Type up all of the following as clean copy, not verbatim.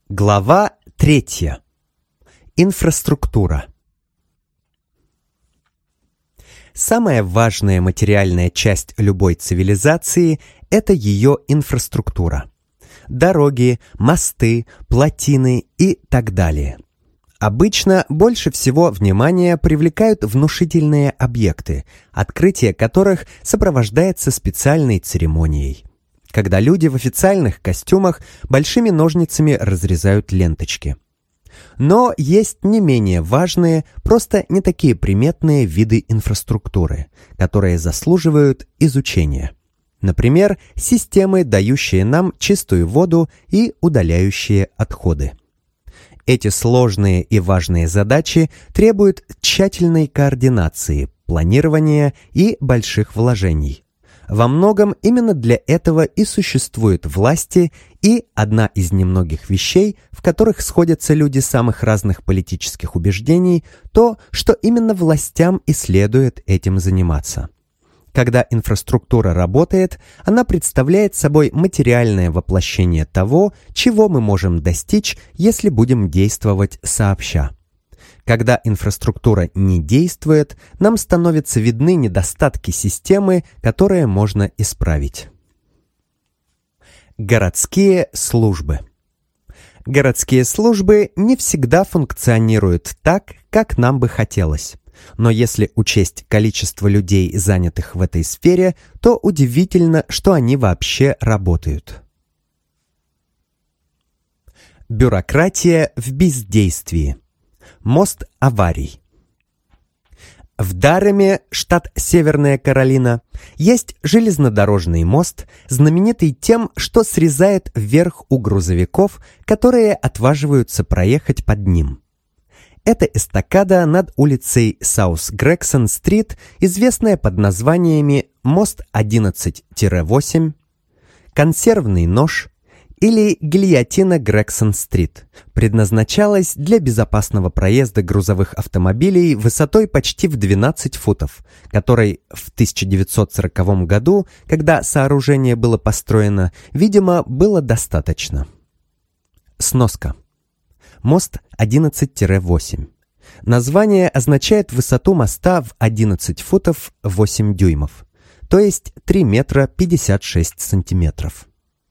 Глава 3. Инфраструктура. Самая важная материальная часть любой цивилизации – это ее инфраструктура. Дороги, мосты, плотины и так далее. Обычно больше всего внимания привлекают внушительные объекты, открытие которых сопровождается специальной церемонией, когда люди в официальных костюмах большими ножницами разрезают ленточки. Но есть не менее важные, просто не такие приметные виды инфраструктуры, которые заслуживают изучения. Например, системы, дающие нам чистую воду и удаляющие отходы. Эти сложные и важные задачи требуют тщательной координации, планирования и больших вложений. Во многом именно для этого и существуют власти, и одна из немногих вещей, в которых сходятся люди самых разных политических убеждений, то, что именно властям и следует этим заниматься. Когда инфраструктура работает, она представляет собой материальное воплощение того, чего мы можем достичь, если будем действовать сообща. Когда инфраструктура не действует, нам становятся видны недостатки системы, которые можно исправить. Городские службы. Городские службы не всегда функционируют так, как нам бы хотелось. Но если учесть количество людей, занятых в этой сфере, то удивительно, что они вообще работают. Бюрократия в бездействии. Мост аварий. В Дареме, штат Северная Каролина, есть железнодорожный мост, знаменитый тем, что срезает вверх у грузовиков, которые отваживаются проехать под ним. Это эстакада над улицей Саус-Грегсон-стрит, известная под названиями «Мост 11-8», «Консервный нож» или «Гильотина Грегсон-стрит», предназначалась для безопасного проезда грузовых автомобилей высотой почти в 12 футов, которой в 1940 году, когда сооружение было построено, видимо, было достаточно. Сноска. Мост 11-8. Название означает высоту моста в 11 футов 8 дюймов, то есть 3 метра 56 сантиметров.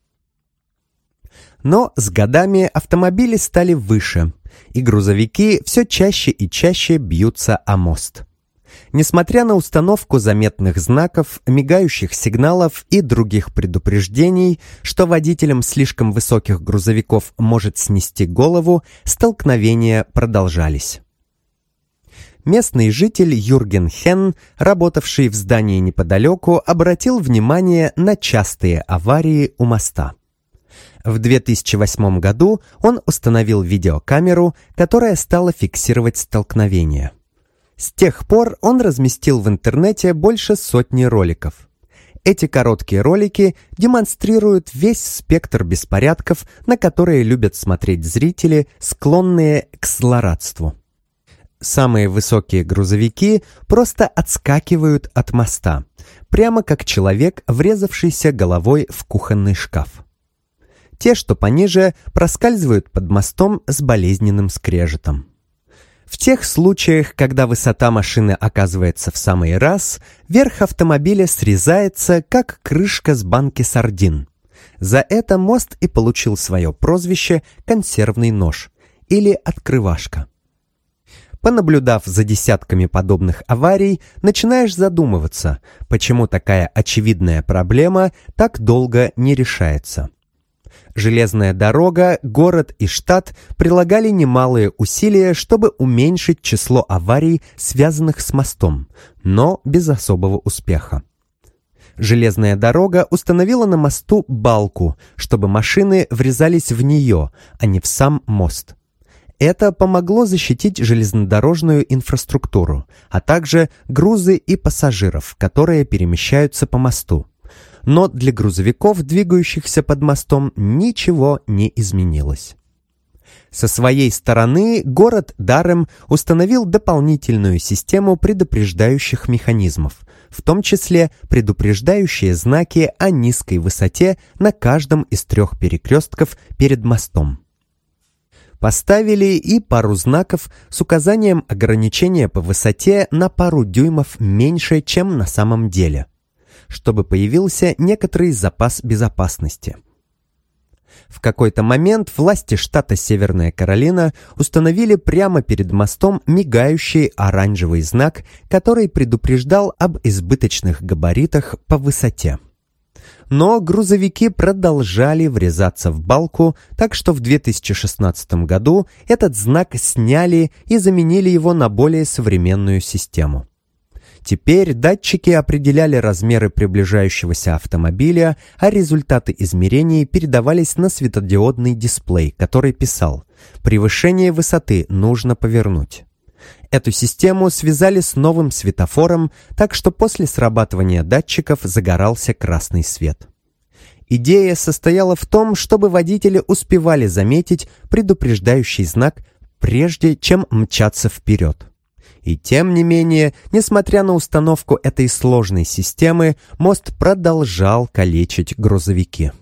Но с годами автомобили стали выше, и грузовики все чаще и чаще бьются о мост. Несмотря на установку заметных знаков, мигающих сигналов и других предупреждений, что водителям слишком высоких грузовиков может снести голову, столкновения продолжались. Местный житель Юрген Хенн, работавший в здании неподалеку, обратил внимание на частые аварии у моста. В 2008 году он установил видеокамеру, которая стала фиксировать столкновения. С тех пор он разместил в интернете больше сотни роликов. Эти короткие ролики демонстрируют весь спектр беспорядков, на которые любят смотреть зрители, склонные к злорадству. Самые высокие грузовики просто отскакивают от моста, прямо как человек, врезавшийся головой в кухонный шкаф. Те, что пониже, проскальзывают под мостом с болезненным скрежетом. В тех случаях, когда высота машины оказывается в самый раз, верх автомобиля срезается, как крышка с банки сардин. За это мост и получил свое прозвище «консервный нож» или «открывашка». Понаблюдав за десятками подобных аварий, начинаешь задумываться, почему такая очевидная проблема так долго не решается. Железная дорога, город и штат прилагали немалые усилия, чтобы уменьшить число аварий, связанных с мостом, но без особого успеха. Железная дорога установила на мосту балку, чтобы машины врезались в нее, а не в сам мост. Это помогло защитить железнодорожную инфраструктуру, а также грузы и пассажиров, которые перемещаются по мосту. Но для грузовиков, двигающихся под мостом, ничего не изменилось. Со своей стороны город Дарем установил дополнительную систему предупреждающих механизмов, в том числе предупреждающие знаки о низкой высоте на каждом из 3 перекрестков перед мостом. Поставили и пару знаков с указанием ограничения по высоте на пару дюймов меньше, чем на самом деле, чтобы появился некоторый запас безопасности. В какой-то момент власти штата Северная Каролина установили прямо перед мостом мигающий оранжевый знак, который предупреждал об избыточных габаритах по высоте. Но грузовики продолжали врезаться в балку, так что в 2016 году этот знак сняли и заменили его на более современную систему. Теперь датчики определяли размеры приближающегося автомобиля, а результаты измерений передавались на светодиодный дисплей, который писал: «Превышение высоты, нужно повернуть». Эту систему связали с новым светофором, так что после срабатывания датчиков загорался красный свет. Идея состояла в том, чтобы водители успевали заметить предупреждающий знак, прежде чем мчаться вперед. И тем не менее, несмотря на установку этой сложной системы, мост продолжал калечить грузовики.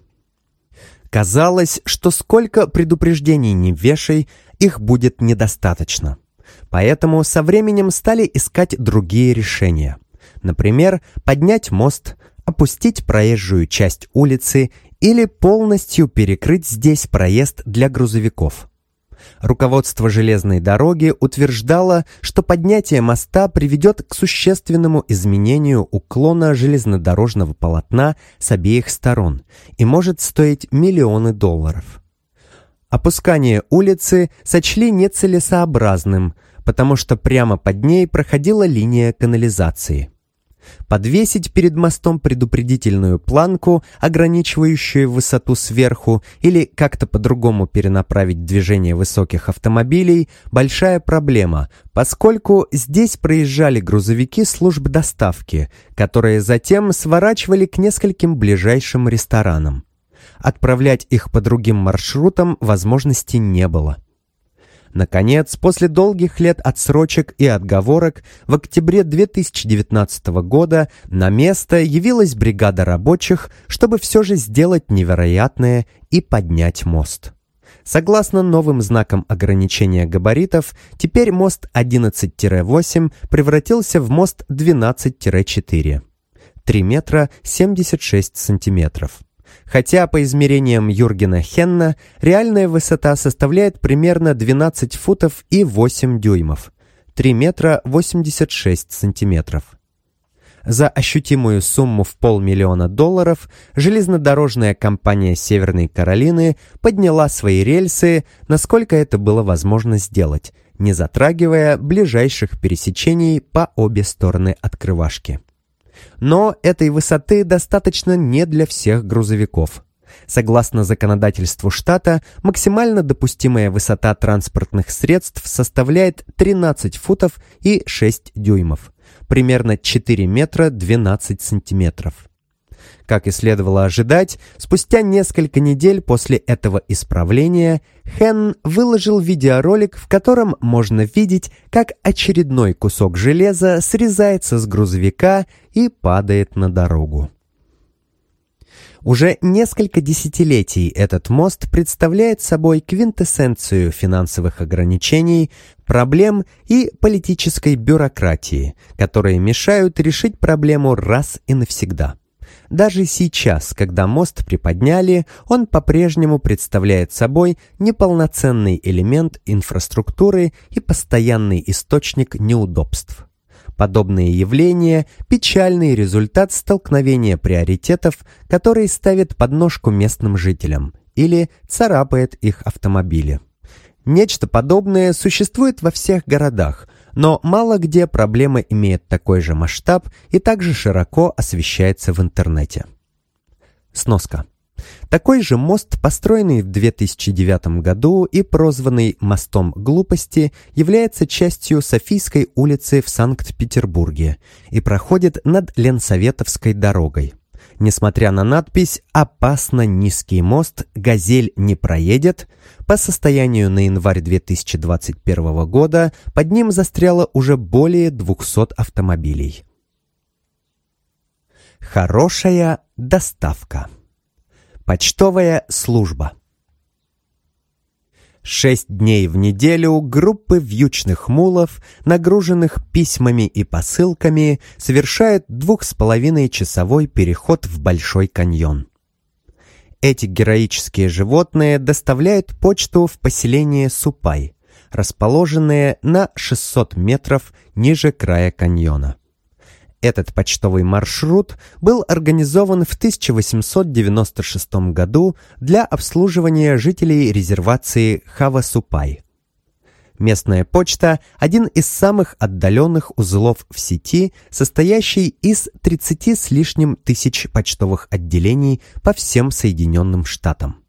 Казалось, что сколько предупреждений ни вешай, их будет недостаточно. Поэтому со временем стали искать другие решения. Например, поднять мост, опустить проезжую часть улицы или полностью перекрыть здесь проезд для грузовиков. Руководство железной дороги утверждало, что поднятие моста приведет к существенному изменению уклона железнодорожного полотна с обеих сторон и может стоить миллионы долларов. Опускание улицы сочли нецелесообразным, потому что прямо под ней проходила линия канализации. Подвесить перед мостом предупредительную планку, ограничивающую высоту сверху, или как-то по-другому перенаправить движение высоких автомобилей – большая проблема, поскольку здесь проезжали грузовики служб доставки, которые затем сворачивали к нескольким ближайшим ресторанам. Отправлять их по другим маршрутам возможности не было. Наконец, после долгих лет отсрочек и отговорок, в октябре 2019 года на место явилась бригада рабочих, чтобы все же сделать невероятное и поднять мост. Согласно новым знакам ограничения габаритов, теперь мост 11-8 превратился в мост 12-4, 3 метра 76 сантиметров. Хотя по измерениям Юргена Хенна реальная высота составляет примерно 12 футов и 8 дюймов, 3 метра 86 сантиметров. За ощутимую сумму в $500 000 железнодорожная компания Северной Каролины подняла свои рельсы, насколько это было возможно сделать, не затрагивая ближайших пересечений по обе стороны открывашки. Но этой высоты достаточно не для всех грузовиков. Согласно законодательству штата, максимально допустимая высота транспортных средств составляет 13 футов и 6 дюймов, примерно 4 метра 12 сантиметров. Как и следовало ожидать, спустя несколько недель после этого исправления Хенн выложил видеоролик, в котором можно видеть, как очередной кусок железа срезается с грузовика и падает на дорогу. Уже несколько десятилетий этот мост представляет собой квинтэссенцию финансовых ограничений, проблем и политической бюрократии, которые мешают решить проблему раз и навсегда. Даже сейчас, когда мост приподняли, он по-прежнему представляет собой неполноценный элемент инфраструктуры и постоянный источник неудобств. Подобные явления – печальный результат столкновения приоритетов, которые ставят подножку местным жителям или царапает их автомобили. Нечто подобное существует во всех городах, но мало где проблема имеет такой же масштаб и также широко освещается в интернете. Сноска. Такой же мост, построенный в 2009 году и прозванный «Мостом глупости», является частью Софийской улицы в Санкт-Петербурге и проходит над Ленсоветовской дорогой. Несмотря на надпись «Опасно низкий мост, «Газель» не проедет», по состоянию на январь 2021 года под ним застряло уже более 200 автомобилей. Хорошая доставка. Почтовая служба. 6 дней в неделю группы вьючных мулов, нагруженных письмами и посылками, совершают 2,5-часовой переход в Большой каньон. Эти героические животные доставляют почту в поселение Супай, расположенное на 600 метров ниже края каньона. Этот почтовый маршрут был организован в 1896 году для обслуживания жителей резервации Хава-Супай. Местная почта – один из самых отдаленных узлов в сети, состоящий из 30 с лишним тысяч почтовых отделений по всем Соединенным Штатам.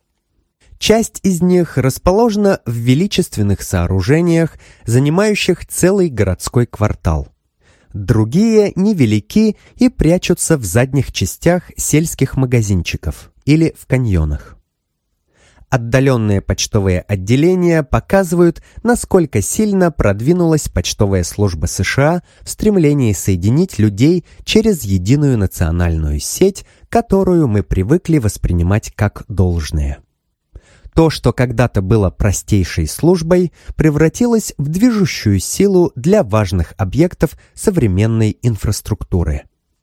Часть из них расположена в величественных сооружениях, занимающих целый городской квартал. Другие невелики и прячутся в задних частях сельских магазинчиков или в каньонах. Отдаленные почтовые отделения показывают, насколько сильно продвинулась почтовая служба США в стремлении соединить людей через единую национальную сеть, которую мы привыкли воспринимать как должное. То, что когда-то было простейшей службой, превратилось в движущую силу для важных объектов современной инфраструктуры.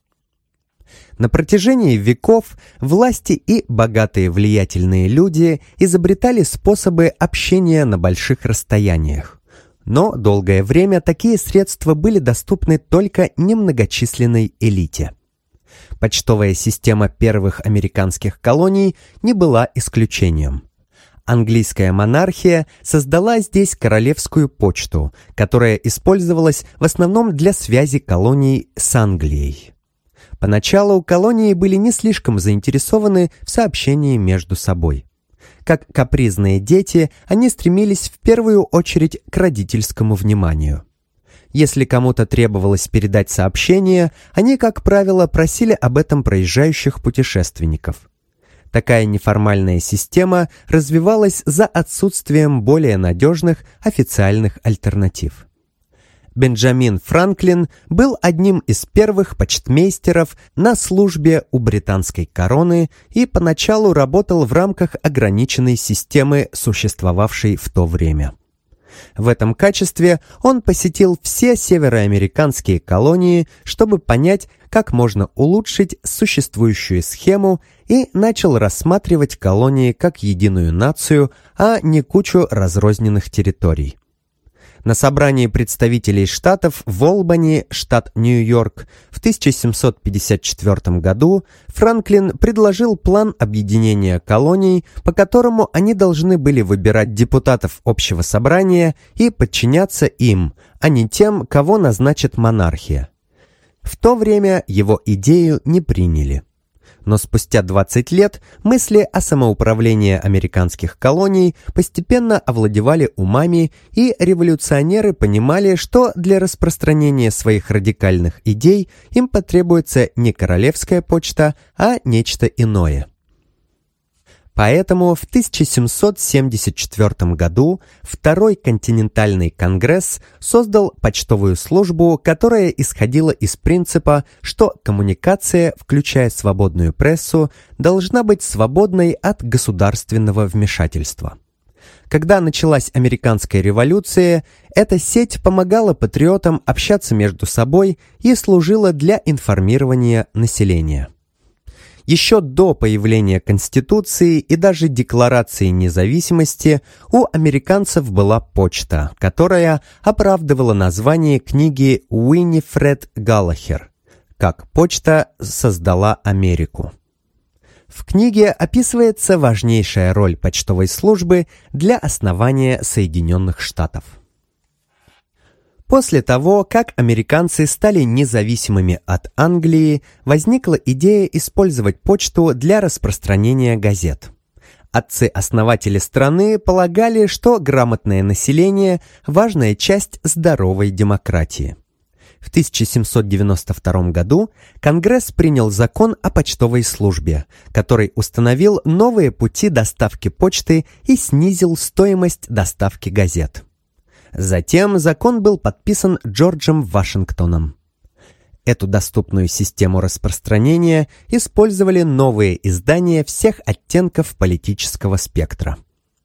На протяжении веков власти и богатые влиятельные люди изобретали способы общения на больших расстояниях. Но долгое время такие средства были доступны только немногочисленной элите. Почтовая система первых американских колоний не была исключением. Английская монархия создала здесь королевскую почту, которая использовалась в основном для связи колоний с Англией. Поначалу колонии были не слишком заинтересованы в сообщении между собой. Как капризные дети, они стремились в первую очередь к родительскому вниманию. Если кому-то требовалось передать сообщение, они, как правило, просили об этом проезжающих путешественников. Такая неформальная система развивалась за отсутствием более надежных официальных альтернатив. Бенджамин Франклин был одним из первых почтмейстеров на службе у британской короны и поначалу работал в рамках ограниченной системы, существовавшей в то время. В этом качестве он посетил все североамериканские колонии, чтобы понять, как можно улучшить существующую схему, и начал рассматривать колонии как единую нацию, а не кучу разрозненных территорий. На собрании представителей штатов в Олбани, штат Нью-Йорк, в 1754 году Франклин предложил план объединения колоний, по которому они должны были выбирать депутатов общего собрания и подчиняться им, а не тем, кого назначит монархия. В то время его идею не приняли. Но спустя 20 лет мысли о самоуправлении американских колоний постепенно овладевали умами, и революционеры понимали, что для распространения своих радикальных идей им потребуется не королевская почта, а нечто иное. Поэтому в 1774 году Второй континентальный конгресс создал почтовую службу, которая исходила из принципа, что коммуникация, включая свободную прессу, должна быть свободной от государственного вмешательства. Когда началась американская революция, эта сеть помогала патриотам общаться между собой и служила для информирования населения. Еще до появления Конституции и даже Декларации независимости у американцев была почта, которая оправдывала название книги Уиннифред Галлахер «Как почта создала Америку». В книге описывается важнейшая роль почтовой службы для основания Соединенных Штатов. После того, как американцы стали независимыми от Англии, возникла идея использовать почту для распространения газет. Отцы-основатели страны полагали, что грамотное население – важная часть здоровой демократии. В 1792 году Конгресс принял закон о почтовой службе, который установил новые пути доставки почты и снизил стоимость доставки газет. Затем закон был подписан Джорджем Вашингтоном. Эту доступную систему распространения использовали новые издания всех оттенков политического спектра.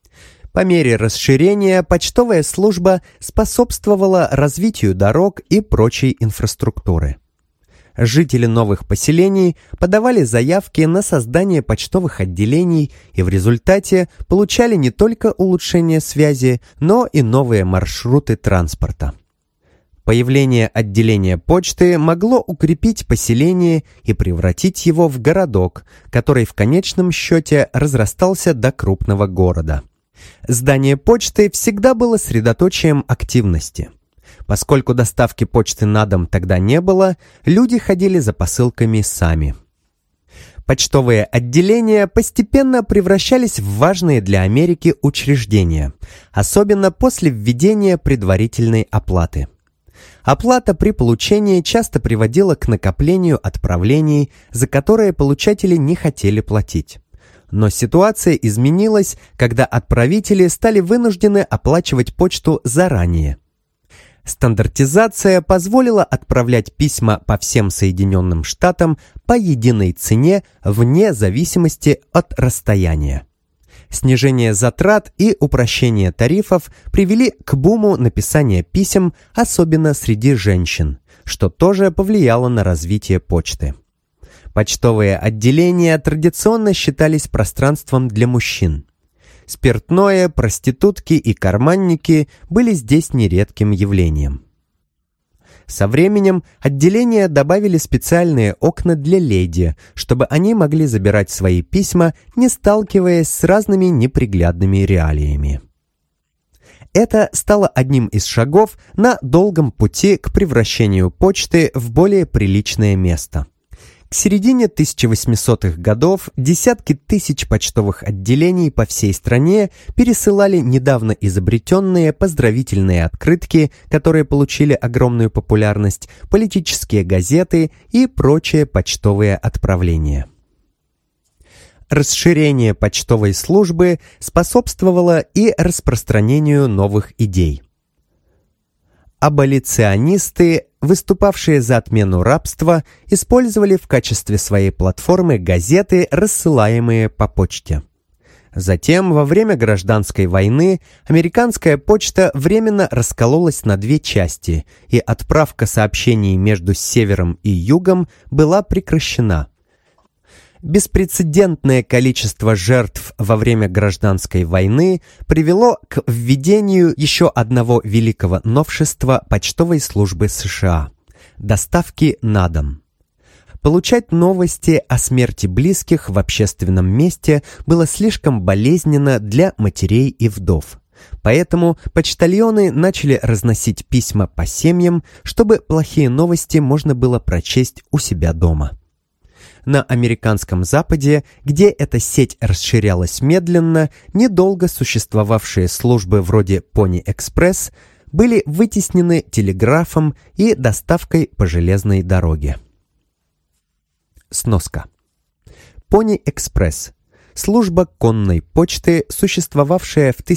По мере расширения почтовая служба способствовала развитию дорог и прочей инфраструктуры. Жители новых поселений подавали заявки на создание почтовых отделений и в результате получали не только улучшение связи, но и новые маршруты транспорта. Появление отделения почты могло укрепить поселение и превратить его в городок, который в конечном счете разрастался до крупного города. Здание почты всегда было средоточием активности. Поскольку доставки почты на дом тогда не было, люди ходили за посылками сами. Почтовые отделения постепенно превращались в важные для Америки учреждения, особенно после введения предварительной оплаты. Оплата при получении часто приводила к накоплению отправлений, за которые получатели не хотели платить. Но ситуация изменилась, когда отправители стали вынуждены оплачивать почту заранее. Стандартизация позволила отправлять письма по всем Соединенным Штатам по единой цене вне зависимости от расстояния. Снижение затрат и упрощение тарифов привели к буму написания писем, особенно среди женщин, что тоже повлияло на развитие почты. Почтовые отделения традиционно считались пространством для мужчин. Спиртное, проститутки и карманники были здесь нередким явлением. Со временем отделения добавили специальные окна для леди, чтобы они могли забирать свои письма, не сталкиваясь с разными неприглядными реалиями. Это стало одним из шагов на долгом пути к превращению почты в более приличное место. К середине 1800-х годов десятки тысяч почтовых отделений по всей стране пересылали недавно изобретенные поздравительные открытки, которые получили огромную популярность, политические газеты и прочие почтовые отправления. Расширение почтовой службы способствовало и распространению новых идей. Аболиционисты, выступавшие за отмену рабства, использовали в качестве своей платформы газеты, рассылаемые по почте. Затем, во время гражданской войны, американская почта временно раскололась на две части, и отправка сообщений между севером и югом была прекращена. Беспрецедентное количество жертв во время гражданской войны привело к введению еще одного великого новшества почтовой службы США – доставки на дом. Получать новости о смерти близких в общественном месте было слишком болезненно для матерей и вдов. Поэтому почтальоны начали разносить письма по семьям, чтобы плохие новости можно было прочесть у себя дома. На американском Западе, где эта сеть расширялась медленно, недолго существовавшие службы вроде Pony Express были вытеснены телеграфом и доставкой по железной дороге. Сноска. Pony Express – служба конной почты, существовавшая в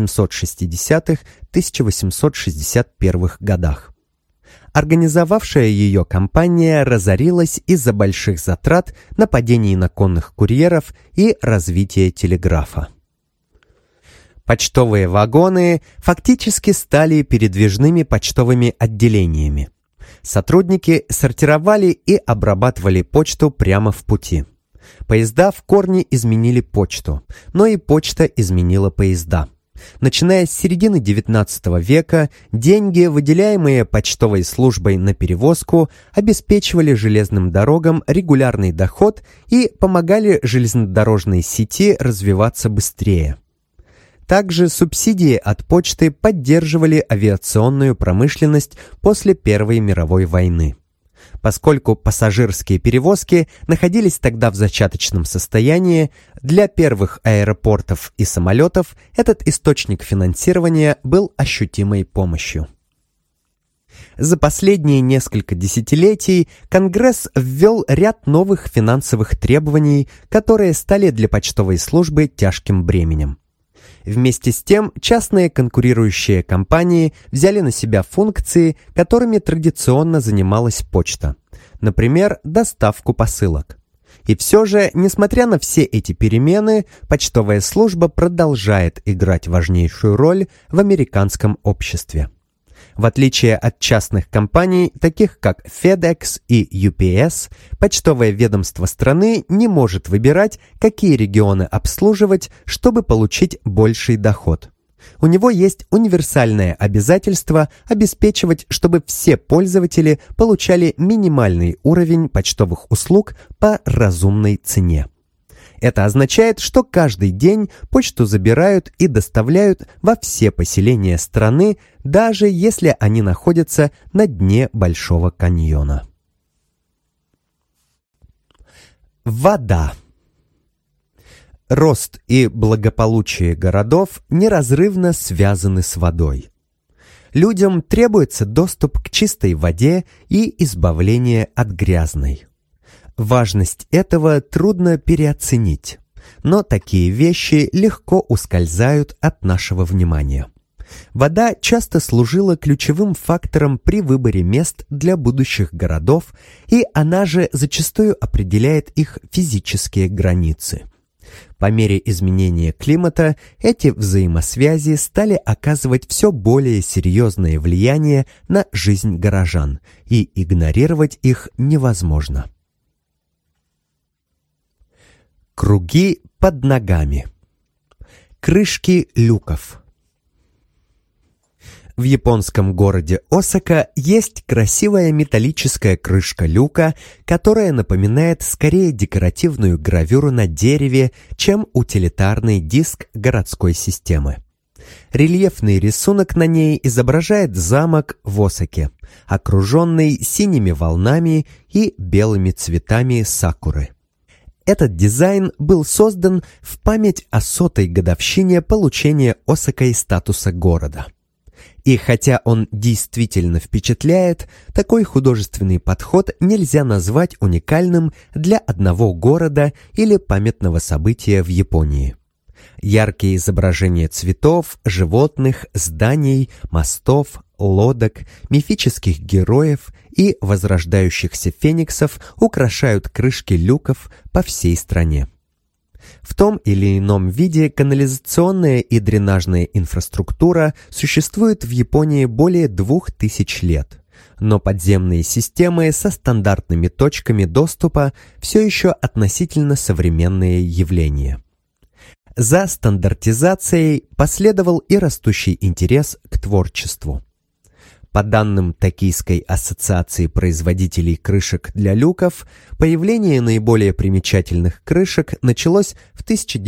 1860-1861 годах. Организовавшая ее компания разорилась из-за больших затрат, нападений на конных курьеров и развития телеграфа. Почтовые вагоны фактически стали передвижными почтовыми отделениями. Сотрудники сортировали и обрабатывали почту прямо в пути. Поезда в корне изменили почту, но и почта изменила поезда. Начиная с середины XIX века, деньги, выделяемые почтовой службой на перевозку, обеспечивали железным дорогам регулярный доход и помогали железнодорожной сети развиваться быстрее. Также субсидии от почты поддерживали авиационную промышленность после Первой мировой войны. Поскольку пассажирские перевозки находились тогда в зачаточном состоянии, для первых аэропортов и самолетов этот источник финансирования был ощутимой помощью. За последние несколько десятилетий Конгресс ввел ряд новых финансовых требований, которые стали для почтовой службы тяжким бременем. Вместе с тем, частные конкурирующие компании взяли на себя функции, которыми традиционно занималась почта. Например, доставку посылок. И все же, несмотря на все эти перемены, почтовая служба продолжает играть важнейшую роль в американском обществе. В отличие от частных компаний, таких как FedEx и UPS, почтовое ведомство страны не может выбирать, какие регионы обслуживать, чтобы получить больший доход. У него есть универсальное обязательство обеспечивать, чтобы все пользователи получали минимальный уровень почтовых услуг по разумной цене. Это означает, что каждый день почту забирают и доставляют во все поселения страны, даже если они находятся на дне Большого каньона. Вода. Рост и благополучие городов неразрывно связаны с водой. Людям требуется доступ к чистой воде и избавление от грязной. Важность этого трудно переоценить, но такие вещи легко ускользают от нашего внимания. Вода часто служила ключевым фактором при выборе мест для будущих городов, и она же зачастую определяет их физические границы. По мере изменения климата эти взаимосвязи стали оказывать все более серьезное влияние на жизнь горожан, и игнорировать их невозможно. Круги под ногами. Крышки люков. В японском городе Осака есть красивая металлическая крышка люка, которая напоминает скорее декоративную гравюру на дереве, чем утилитарный диск городской системы. Рельефный рисунок на ней изображает замок в Осаке, окруженный синими волнами и белыми цветами сакуры. Этот дизайн был создан в память о 100-й годовщине получения Осакой статуса города. И хотя он действительно впечатляет, такой художественный подход нельзя назвать уникальным для одного города или памятного события в Японии. Яркие изображения цветов, животных, зданий, мостов, лодок, мифических героев и возрождающихся фениксов украшают крышки люков по всей стране. В том или ином виде канализационная и дренажная инфраструктура существует в Японии более 2000 лет, но подземные системы со стандартными точками доступа все еще относительно современные явления. За стандартизацией последовал и растущий интерес к творчеству. По данным Токийской ассоциации производителей крышек для люков, появление наиболее примечательных крышек началось в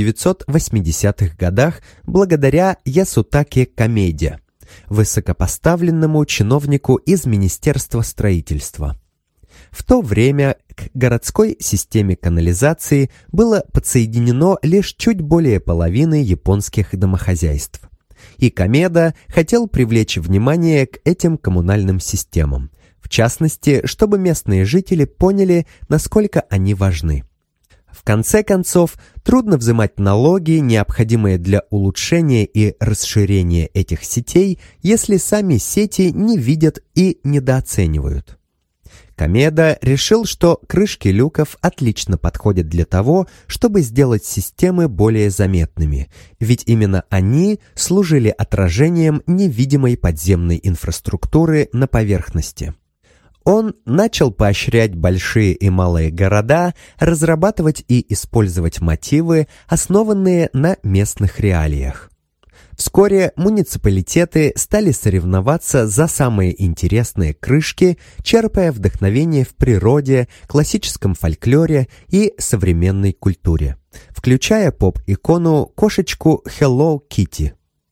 1980-х годах благодаря Ясутаке Камеде, высокопоставленному чиновнику из Министерства строительства. В то время к городской системе канализации было подсоединено лишь чуть более половины японских домохозяйств. И Камеда хотел привлечь внимание к этим коммунальным системам, в частности, чтобы местные жители поняли, насколько они важны. В конце концов, трудно взимать налоги, необходимые для улучшения и расширения этих сетей, если сами сети не видят и недооценивают. Камеда решил, что крышки люков отлично подходят для того, чтобы сделать системы более заметными, ведь именно они служили отражением невидимой подземной инфраструктуры на поверхности. Он начал поощрять большие и малые города, разрабатывать и использовать мотивы, основанные на местных реалиях. Вскоре муниципалитеты стали соревноваться за самые интересные крышки, черпая вдохновение в природе, классическом фольклоре и современной культуре, включая поп-икону кошечку Hello Kitty.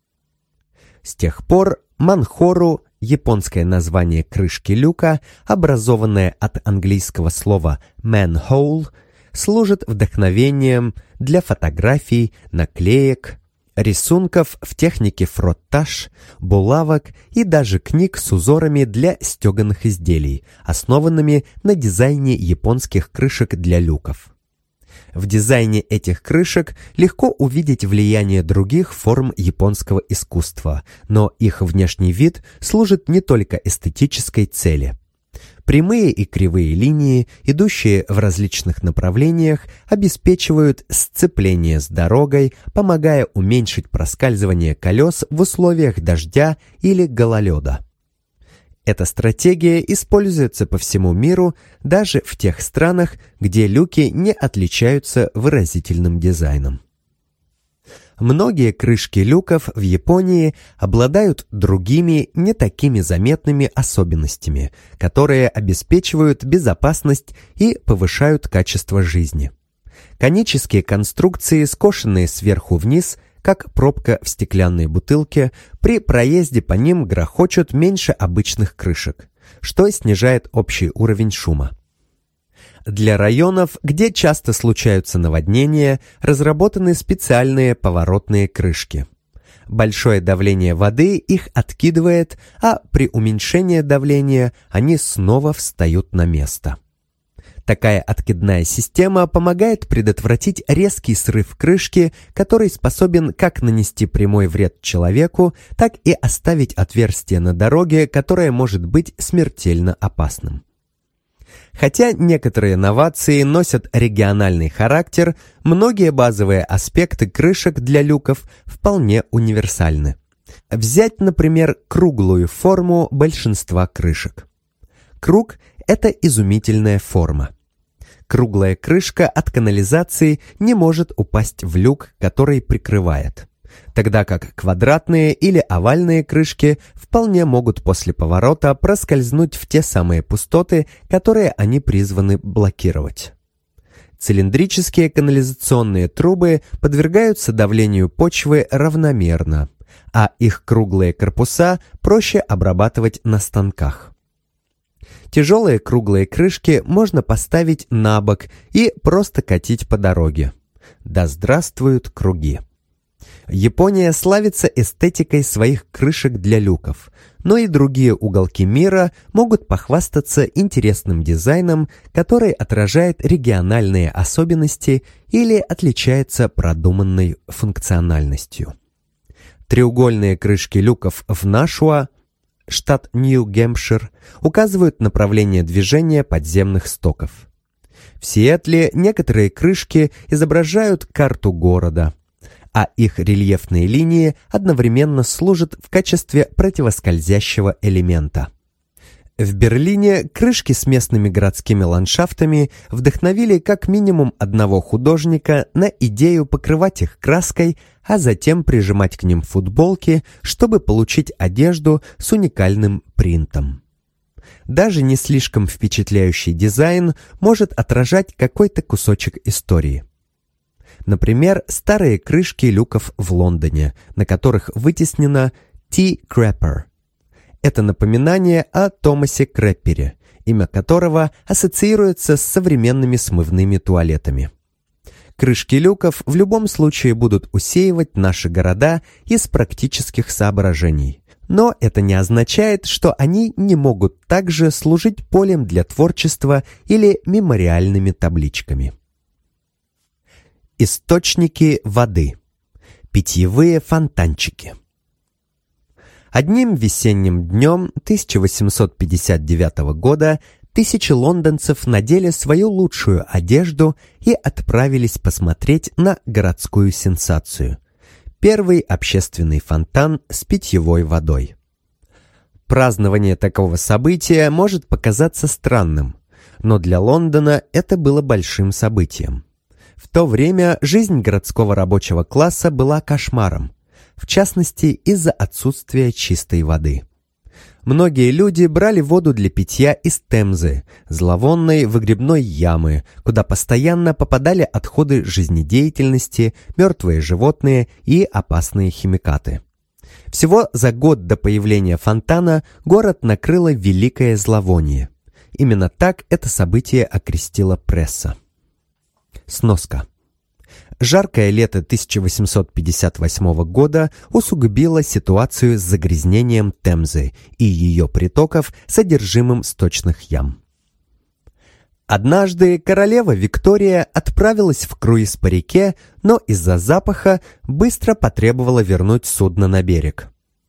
С тех пор манхору, японское название крышки люка, образованное от английского слова manhole, служит вдохновением для фотографий, наклеек, рисунков в технике фроттаж, булавок и даже книг с узорами для стеганых изделий, основанными на дизайне японских крышек для люков. В дизайне этих крышек легко увидеть влияние других форм японского искусства, но их внешний вид служит не только эстетической цели. Прямые и кривые линии, идущие в различных направлениях, обеспечивают сцепление с дорогой, помогая уменьшить проскальзывание колес в условиях дождя или гололеда. Эта стратегия используется по всему миру, даже в тех странах, где люки не отличаются выразительным дизайном. Многие крышки люков в Японии обладают другими, не такими заметными особенностями, которые обеспечивают безопасность и повышают качество жизни. Конические конструкции, скошенные сверху вниз, как пробка в стеклянной бутылке, при проезде по ним грохочут меньше обычных крышек, что снижает общий уровень шума. Для районов, где часто случаются наводнения, разработаны специальные поворотные крышки. Большое давление воды их откидывает, а при уменьшении давления они снова встают на место. Такая откидная система помогает предотвратить резкий срыв крышки, который способен как нанести прямой вред человеку, так и оставить отверстие на дороге, которое может быть смертельно опасным. Хотя некоторые новации носят региональный характер, многие базовые аспекты крышек для люков вполне универсальны. Взять, например, круглую форму большинства крышек. Круг – это изумительная форма. Круглая крышка от канализации не может упасть в люк, который прикрывает, тогда как квадратные или овальные крышки вполне могут после поворота проскользнуть в те самые пустоты, которые они призваны блокировать. Цилиндрические канализационные трубы подвергаются давлению почвы равномерно, а их круглые корпуса проще обрабатывать на станках. Тяжелые круглые крышки можно поставить на бок и просто катить по дороге. Да здравствуют круги! Япония славится эстетикой своих крышек для люков, но и другие уголки мира могут похвастаться интересным дизайном, который отражает региональные особенности или отличается продуманной функциональностью. Треугольные крышки люков в Нашуа, штат Нью-Гэмпшир, указывают направление движения подземных стоков. В Сиэтле некоторые крышки изображают карту города, а их рельефные линии одновременно служат в качестве противоскользящего элемента. В Берлине крышки с местными городскими ландшафтами вдохновили как минимум одного художника на идею покрывать их краской, а затем прижимать к ним футболки, чтобы получить одежду с уникальным принтом. Даже не слишком впечатляющий дизайн может отражать какой-то кусочек истории. Например, старые крышки люков в Лондоне, на которых вытеснено «Tea Crapper». Это напоминание о Томасе Креппере, имя которого ассоциируется с современными смывными туалетами. Крышки люков в любом случае будут усеивать наши города из практических соображений. Но это не означает, что они не могут также служить полем для творчества или мемориальными табличками. Источники воды. Питьевые фонтанчики. Одним весенним днем 1859 года тысячи лондонцев надели свою лучшую одежду и отправились посмотреть на городскую сенсацию – первый общественный фонтан с питьевой водой. Празднование такого события может показаться странным, но для Лондона это было большим событием. В то время жизнь городского рабочего класса была кошмаром, в частности из-за отсутствия чистой воды. Многие люди брали воду для питья из Темзы, зловонной выгребной ямы, куда постоянно попадали отходы жизнедеятельности, мертвые животные и опасные химикаты. Всего за год до появления фонтана город накрыло великое зловоние. Именно так это событие окрестила пресса. Сноска. Жаркое лето 1858 года усугубило ситуацию с загрязнением Темзы и ее притоков содержимым сточных ям. Однажды королева Виктория отправилась в круиз по реке, но из-за запаха быстро потребовала вернуть судно на берег.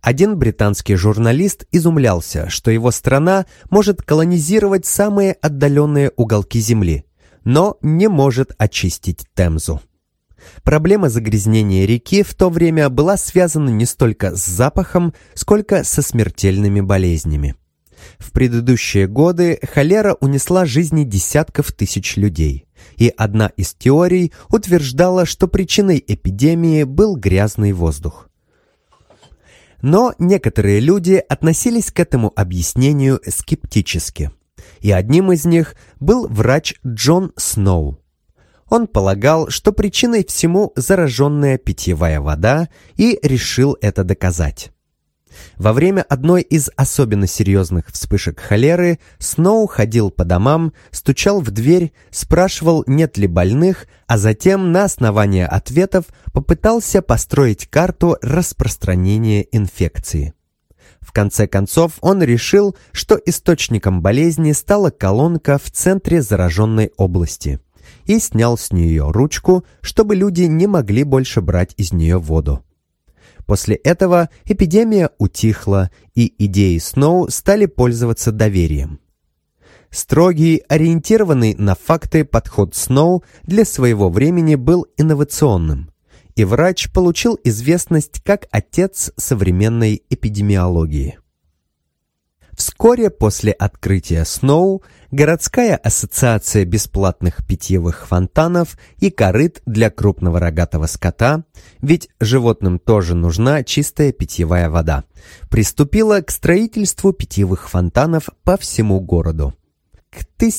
Один британский журналист изумлялся, что его страна может колонизировать самые отдаленные уголки Земли, но не может очистить Темзу. Проблема загрязнения реки в то время была связана не столько с запахом, сколько со смертельными болезнями. В предыдущие годы холера унесла жизни десятков тысяч людей, и одна из теорий утверждала, что причиной эпидемии был грязный воздух. Но некоторые люди относились к этому объяснению скептически, и одним из них был врач Джон Сноу. Он полагал, что причиной всему зараженная питьевая вода, и решил это доказать. Во время одной из особенно серьезных вспышек холеры Сноу ходил по домам, стучал в дверь, спрашивал, нет ли больных, а затем на основании ответов попытался построить карту распространения инфекции. В конце концов он решил, что источником болезни стала колонка в центре зараженной области, и снял с нее ручку, чтобы люди не могли больше брать из нее воду. После этого эпидемия утихла, и идеи Сноу стали пользоваться доверием. Строгий, ориентированный на факты подход Сноу для своего времени был инновационным, и врач получил известность как отец современной эпидемиологии. Вскоре после открытия Сноу городская ассоциация бесплатных питьевых фонтанов и корыт для крупного рогатого скота, ведь животным тоже нужна чистая питьевая вода, приступила к строительству питьевых фонтанов по всему городу. К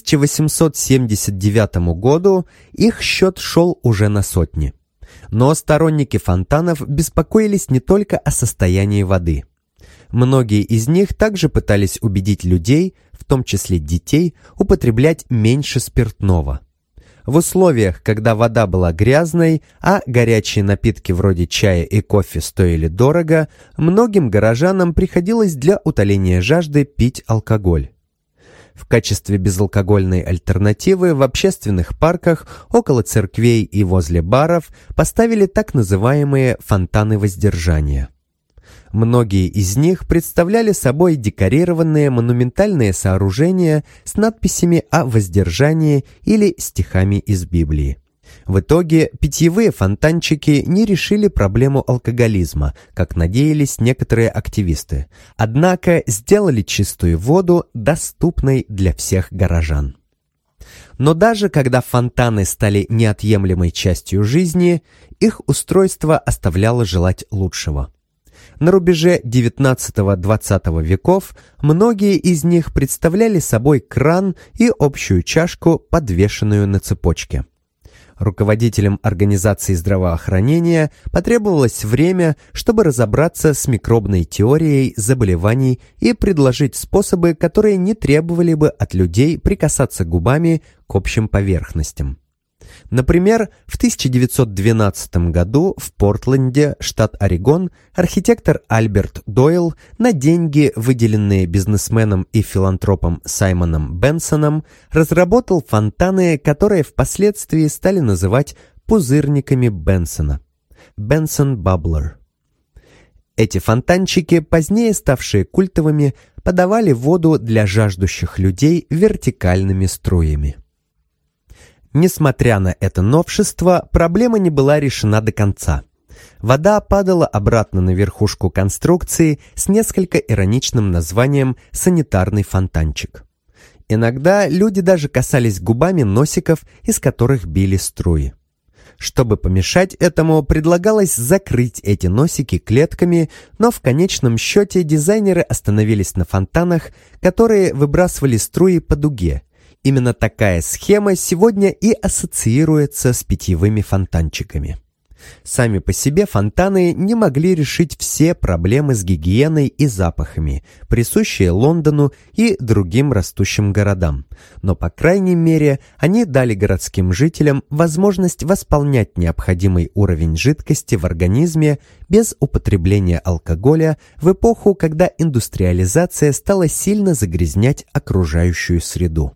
1879 году их счет шел уже на сотни. Но сторонники фонтанов беспокоились не только о состоянии воды. Многие из них также пытались убедить людей, в том числе детей, употреблять меньше спиртного. В условиях, когда вода была грязной, а горячие напитки вроде чая и кофе стоили дорого, многим горожанам приходилось для утоления жажды пить алкоголь. В качестве безалкогольной альтернативы в общественных парках, около церквей и возле баров поставили так называемые фонтаны воздержания. Многие из них представляли собой декорированные монументальные сооружения с надписями о воздержании или стихами из Библии. В итоге питьевые фонтанчики не решили проблему алкоголизма, как надеялись некоторые активисты, однако сделали чистую воду доступной для всех горожан. Но даже когда фонтаны стали неотъемлемой частью жизни, их устройство оставляло желать лучшего. На рубеже XIX-XX веков многие из них представляли собой кран и общую чашку, подвешенную на цепочке. Руководителям организации здравоохранения потребовалось время, чтобы разобраться с микробной теорией заболеваний и предложить способы, которые не требовали бы от людей прикасаться губами к общим поверхностям. Например, в 1912 году в Портленде, штат Орегон, архитектор Альберт Дойл на деньги, выделенные бизнесменом и филантропом Саймоном Бенсоном, разработал фонтаны, которые впоследствии стали называть пузырниками Бенсона – Benson Bubbler. Эти фонтанчики, позднее ставшие культовыми, подавали воду для жаждущих людей вертикальными струями. Несмотря на это новшество, проблема не была решена до конца. Вода падала обратно на верхушку конструкции с несколько ироничным названием «санитарный фонтанчик». Иногда люди даже касались губами носиков, из которых били струи. Чтобы помешать этому, предлагалось закрыть эти носики клетками, но в конечном счете дизайнеры остановились на фонтанах, которые выбрасывали струи по дуге. Именно такая схема сегодня и ассоциируется с питьевыми фонтанчиками. Сами по себе фонтаны не могли решить все проблемы с гигиеной и запахами, присущие Лондону и другим растущим городам, но, по крайней мере, они дали городским жителям возможность восполнять необходимый уровень жидкости в организме без употребления алкоголя в эпоху, когда индустриализация стала сильно загрязнять окружающую среду.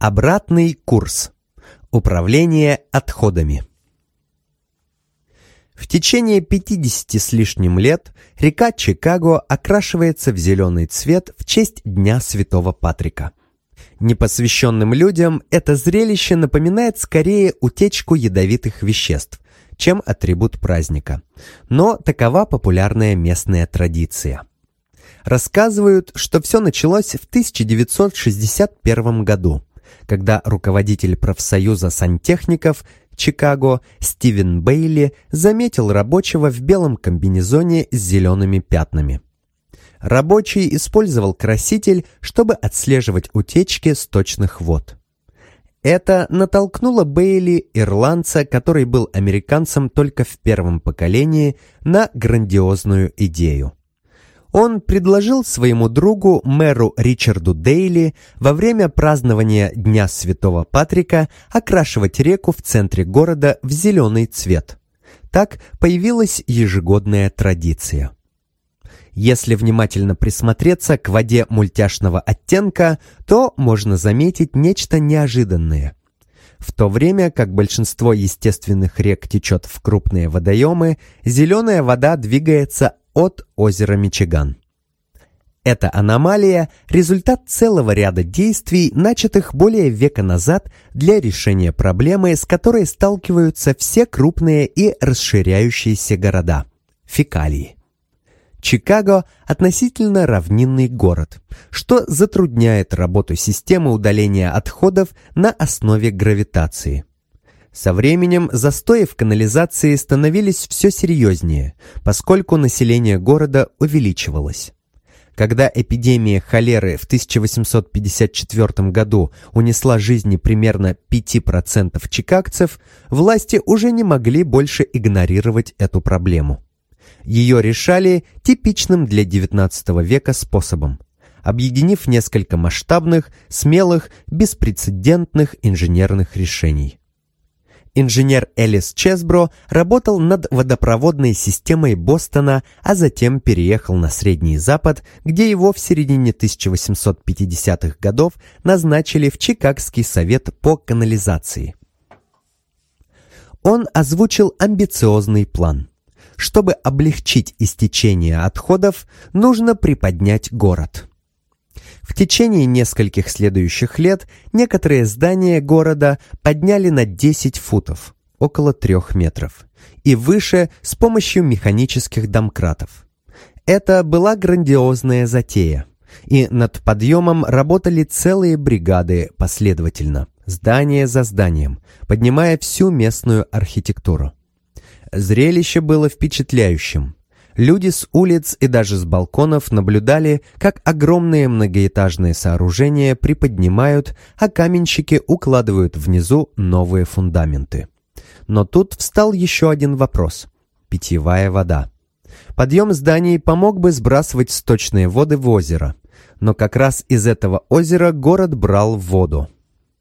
Обратный курс. Управление отходами. В течение 50 с лишним лет река Чикаго окрашивается в зеленый цвет в честь Дня Святого Патрика. Непосвященным людям это зрелище напоминает скорее утечку ядовитых веществ, чем атрибут праздника. Но такова популярная местная традиция. Рассказывают, что все началось в 1961 году, когда руководитель профсоюза сантехников Чикаго Стивен Бейли заметил рабочего в белом комбинезоне с зелеными пятнами. Рабочий использовал краситель, чтобы отслеживать утечки сточных вод. Это натолкнуло Бейли, ирландца, который был американцем только в первом поколении, на грандиозную идею. Он предложил своему другу, мэру Ричарду Дейли, во время празднования Дня Святого Патрика окрашивать реку в центре города в зеленый цвет. Так появилась ежегодная традиция. Если внимательно присмотреться к воде мультяшного оттенка, то можно заметить нечто неожиданное. В то время как большинство естественных рек течет в крупные водоемы, зеленая вода двигается от озера Мичиган. Эта аномалия – результат целого ряда действий, начатых более века назад для решения проблемы, с которой сталкиваются все крупные и расширяющиеся города – фекалии. Чикаго – относительно равнинный город, что затрудняет работу системы удаления отходов на основе гравитации. Со временем застои в канализации становились все серьезнее, поскольку население города увеличивалось. Когда эпидемия холеры в 1854 году унесла жизни примерно 5% чикагцев, власти уже не могли больше игнорировать эту проблему. Ее решали типичным для XIX века способом, объединив несколько масштабных, смелых, беспрецедентных инженерных решений. Инженер Элис Чесбро работал над водопроводной системой Бостона, а затем переехал на Средний Запад, где его в середине 1850-х годов назначили в Чикагский совет по канализации. Он озвучил амбициозный план. Чтобы облегчить истечение отходов, нужно приподнять город. В течение нескольких следующих лет некоторые здания города подняли на 10 футов, около 3 метров, и выше с помощью механических домкратов. Это была грандиозная затея, и над подъемом работали целые бригады последовательно, здание за зданием, поднимая всю местную архитектуру. Зрелище было впечатляющим. Люди с улиц и даже с балконов наблюдали, как огромные многоэтажные сооружения приподнимают, а каменщики укладывают внизу новые фундаменты. Но тут встал еще один вопрос – питьевая вода. Подъем зданий помог бы сбрасывать сточные воды в озеро, но как раз из этого озера город брал воду.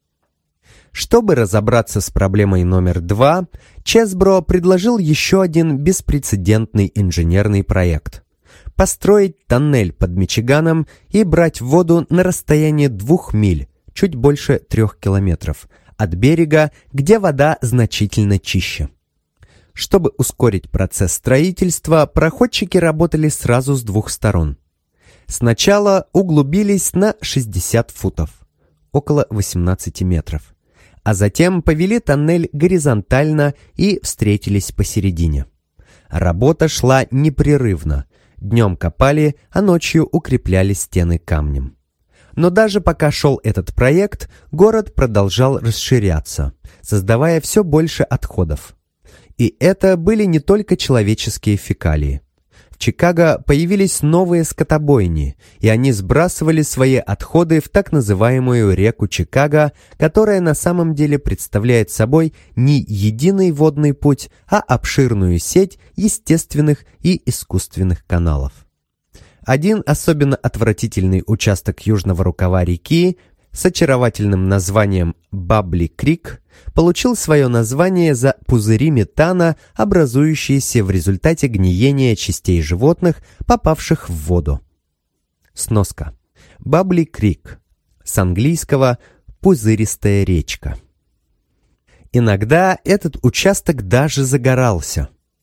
Чтобы разобраться с проблемой номер 2, Чесбро предложил еще один беспрецедентный инженерный проект – построить тоннель под Мичиганом и брать воду на расстоянии 2 миль, чуть больше 3 километров, от берега, где вода значительно чище. Чтобы ускорить процесс строительства, проходчики работали сразу с 2 сторон. Сначала углубились на 60 футов, около 18 метров. А затем повели тоннель горизонтально и встретились посередине. Работа шла непрерывно. Днем копали, а ночью укрепляли стены камнем. Но даже пока шел этот проект, город продолжал расширяться, создавая все больше отходов. И это были не только человеческие фекалии. В Чикаго появились новые скотобойни, и они сбрасывали свои отходы в так называемую реку Чикаго, которая на самом деле представляет собой не единый водный путь, а обширную сеть естественных и искусственных каналов. Один особенно отвратительный участок южного рукава реки с очаровательным названием Бабли-Крик получил свое название за пузыри метана, образующиеся в результате гниения частей животных, попавших в воду. Сноска. Бабли-Крик. С английского «пузыристая речка». Иногда этот участок даже загорался.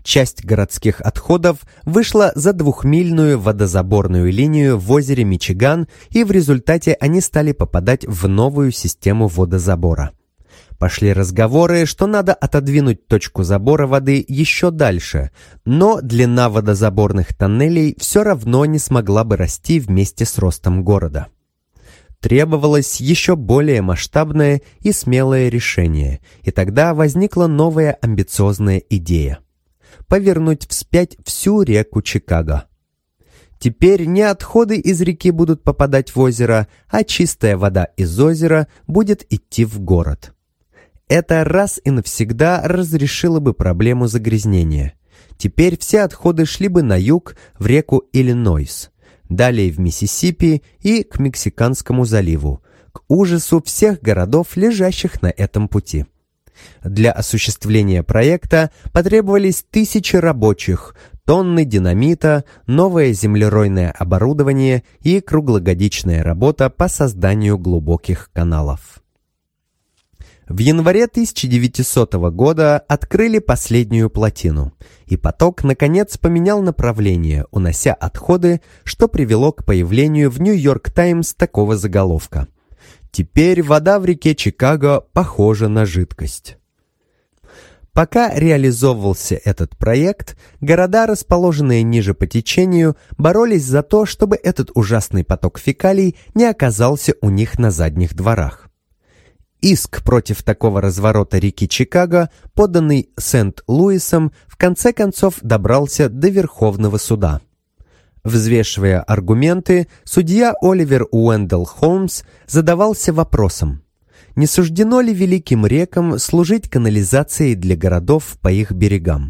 Часть городских отходов вышла за 2-мильную водозаборную линию в озере Мичиган, и в результате они стали попадать в новую систему водозабора. Пошли разговоры, что надо отодвинуть точку забора воды еще дальше, но длина водозаборных тоннелей все равно не смогла бы расти вместе с ростом города. Требовалось еще более масштабное и смелое решение, и тогда возникла новая амбициозная идея – повернуть вспять всю реку Чикаго. Теперь не отходы из реки будут попадать в озеро, а чистая вода из озера будет идти в город. Это раз и навсегда разрешило бы проблему загрязнения. Теперь все отходы шли бы на юг, в реку Иллинойс, далее в Миссисипи и к Мексиканскому заливу, к ужасу всех городов, лежащих на этом пути. Для осуществления проекта потребовались тысячи рабочих, тонны динамита, новое землеройное оборудование и круглогодичная работа по созданию глубоких каналов. В январе 1900 года открыли последнюю плотину, и поток, наконец, поменял направление, унося отходы, что привело к появлению в «Нью-Йорк Таймс» такого заголовка: «Теперь вода в реке Чикаго похожа на жидкость». Пока реализовывался этот проект, города, расположенные ниже по течению, боролись за то, чтобы этот ужасный поток фекалий не оказался у них на задних дворах. Иск против такого разворота реки Чикаго, поданный Сент-Луисом, в конце концов добрался до Верховного суда. Взвешивая аргументы, судья Оливер Уэндell Холмс задавался вопросом: не суждено ли великим рекам служить канализацией для городов по их берегам?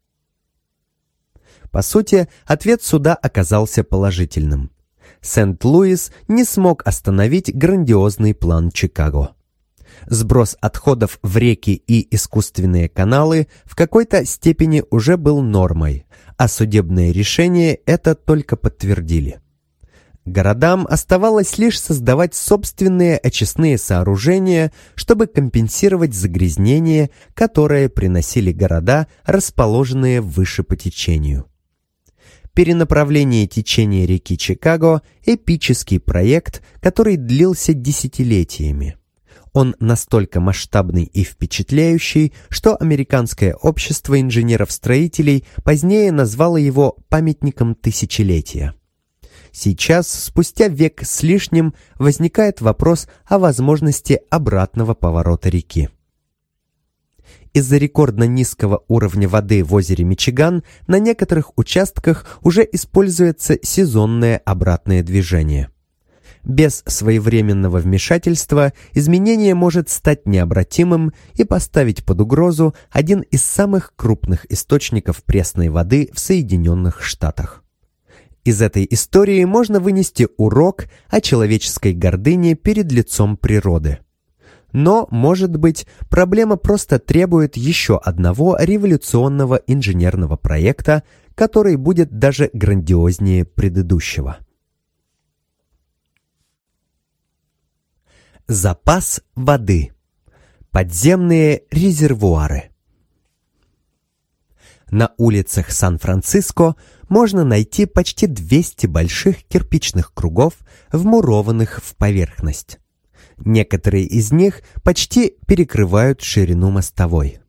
По сути, ответ суда оказался положительным. Сент-Луис не смог остановить грандиозный план Чикаго. Сброс отходов в реки и искусственные каналы в какой-то степени уже был нормой, а судебные решения это только подтвердили. Городам оставалось лишь создавать собственные очистные сооружения, чтобы компенсировать загрязнение, которое приносили города, расположенные выше по течению. Перенаправление течения реки Чикаго – эпический проект, который длился десятилетиями. Он настолько масштабный и впечатляющий, что Американское общество инженеров-строителей позднее назвало его памятником тысячелетия. Сейчас, спустя век с лишним, возникает вопрос о возможности обратного поворота реки. Из-за рекордно низкого уровня воды в озере Мичиган на некоторых участках уже используется сезонное обратное движение. Без своевременного вмешательства изменение может стать необратимым и поставить под угрозу один из самых крупных источников пресной воды в Соединенных Штатах. Из этой истории можно вынести урок о человеческой гордыне перед лицом природы. Но, может быть, проблема просто требует еще одного революционного инженерного проекта, который будет даже грандиознее предыдущего. Запас воды. Подземные резервуары. На улицах Сан-Франциско можно найти почти 200 больших кирпичных кругов, вмурованных в поверхность. Некоторые из них почти перекрывают ширину мостовой.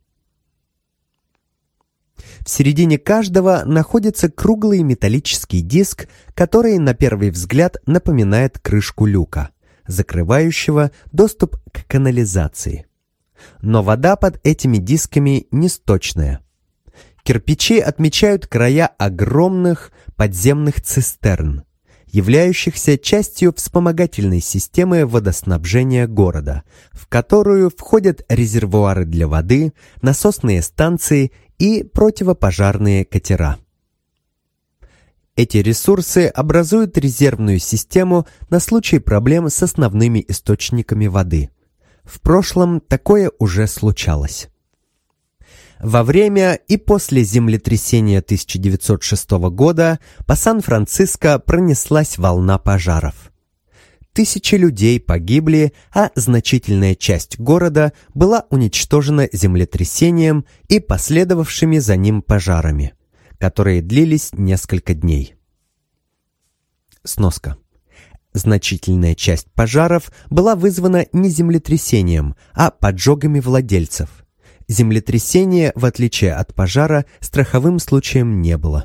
В середине каждого находится круглый металлический диск, который на первый взгляд напоминает крышку люка, закрывающего доступ к канализации. Но вода под этими дисками несточная. Кирпичи отмечают края огромных подземных цистерн, являющихся частью вспомогательной системы водоснабжения города, в которую входят резервуары для воды, насосные станции и противопожарные катера. Эти ресурсы образуют резервную систему на случай проблем с основными источниками воды. В прошлом такое уже случалось. Во время и после землетрясения 1906 года по Сан-Франциско пронеслась волна пожаров. тысячи людей погибли, а значительная часть города была уничтожена землетрясением и последовавшими за ним пожарами, которые длились несколько дней. Сноска. Значительная часть пожаров была вызвана не землетрясением, а поджогами владельцев. Землетрясение, в отличие от пожара, страховым случаем не было.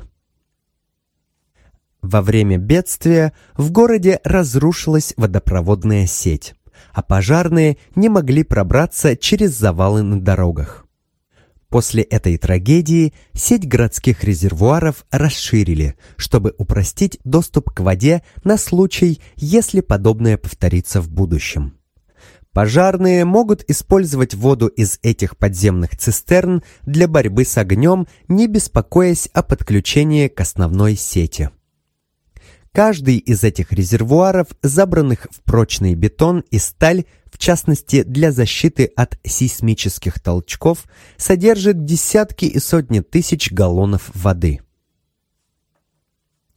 Во время бедствия в городе разрушилась водопроводная сеть, а пожарные не могли пробраться через завалы на дорогах. После этой трагедии сеть городских резервуаров расширили, чтобы упростить доступ к воде на случай, если подобное повторится в будущем. Пожарные могут использовать воду из этих подземных цистерн для борьбы с огнем, не беспокоясь о подключении к основной сети. Каждый из этих резервуаров, забранных в прочный бетон и сталь, в частности для защиты от сейсмических толчков, содержит десятки и сотни тысяч галлонов воды.